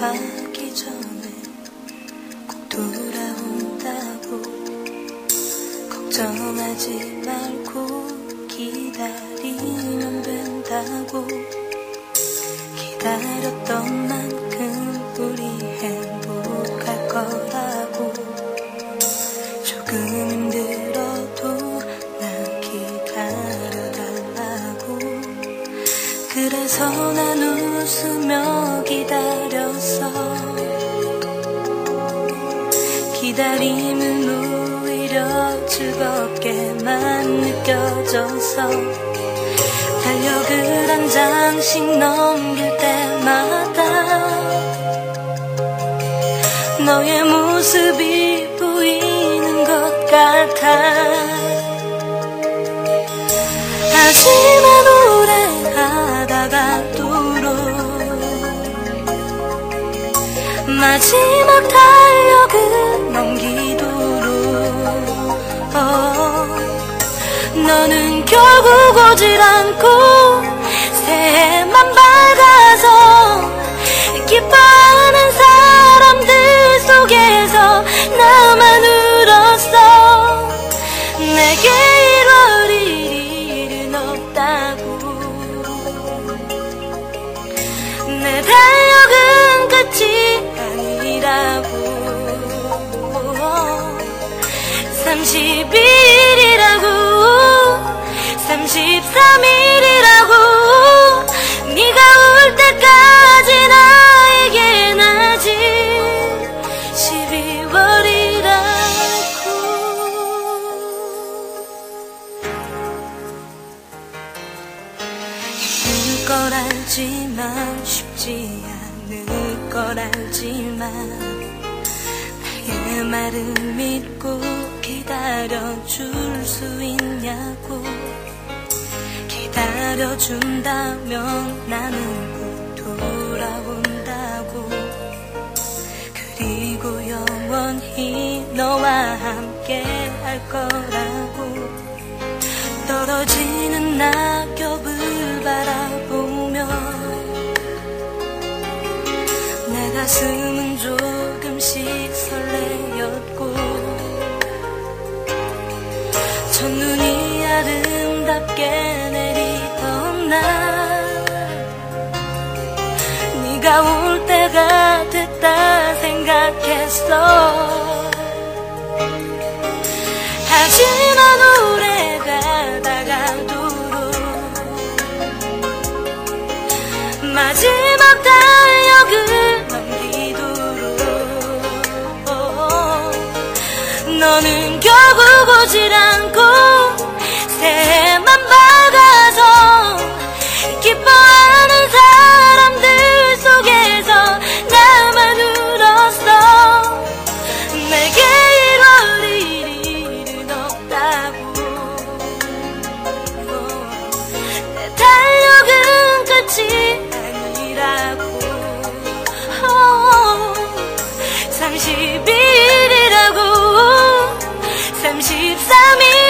가기 전에 꼭 돌아온다고 걱정하지 말고 기다리면 된다고 기다렸던 만큼 우리 행복할 거라고 조금 힘들어도 날 기다려달라고 그래서 난 웃으며 기다렸어 기다림은 오히려 즐겁게만 느껴져서 달력을 한 장씩 넘길 때마다 너의 모습이 보이는 것 같아 하지만 오래 가다가도록 마지막 달력을 넘기도록 너는 결국 오질 않고 새해만 밝아서 기뻐하는 사람들 속에서 나만 울었어 내게 1월 1일은 없다고 내 달력은 끝이 아니라고 30일이라고 33일이라고 네가 올 때까지 나에겐 아직 12월이라고 힘들 걸 알지만 쉽지 않을 걸 알지만 나의 말을 믿고 기다려줄 수 있냐고 기다려준다면 나는 꼭 돌아온다고 그리고 영원히 너와 함께 할 거라고 떨어지는 낙엽을 바라보며 내 가슴은 조금씩 설레였고 첫눈이 아름답게 내리던 날 네가 올 때가 됐다 생각했어 하지만 오래 가다가도록 마지막 달력을 넘기도록 너는 결국 오질 않고 새해만 밝아서 기뻐하는 사람들 속에서 나만 울었어 내게 1월 1일은 없다고 내 달력은 끝이 아니라고 30일이라고 33일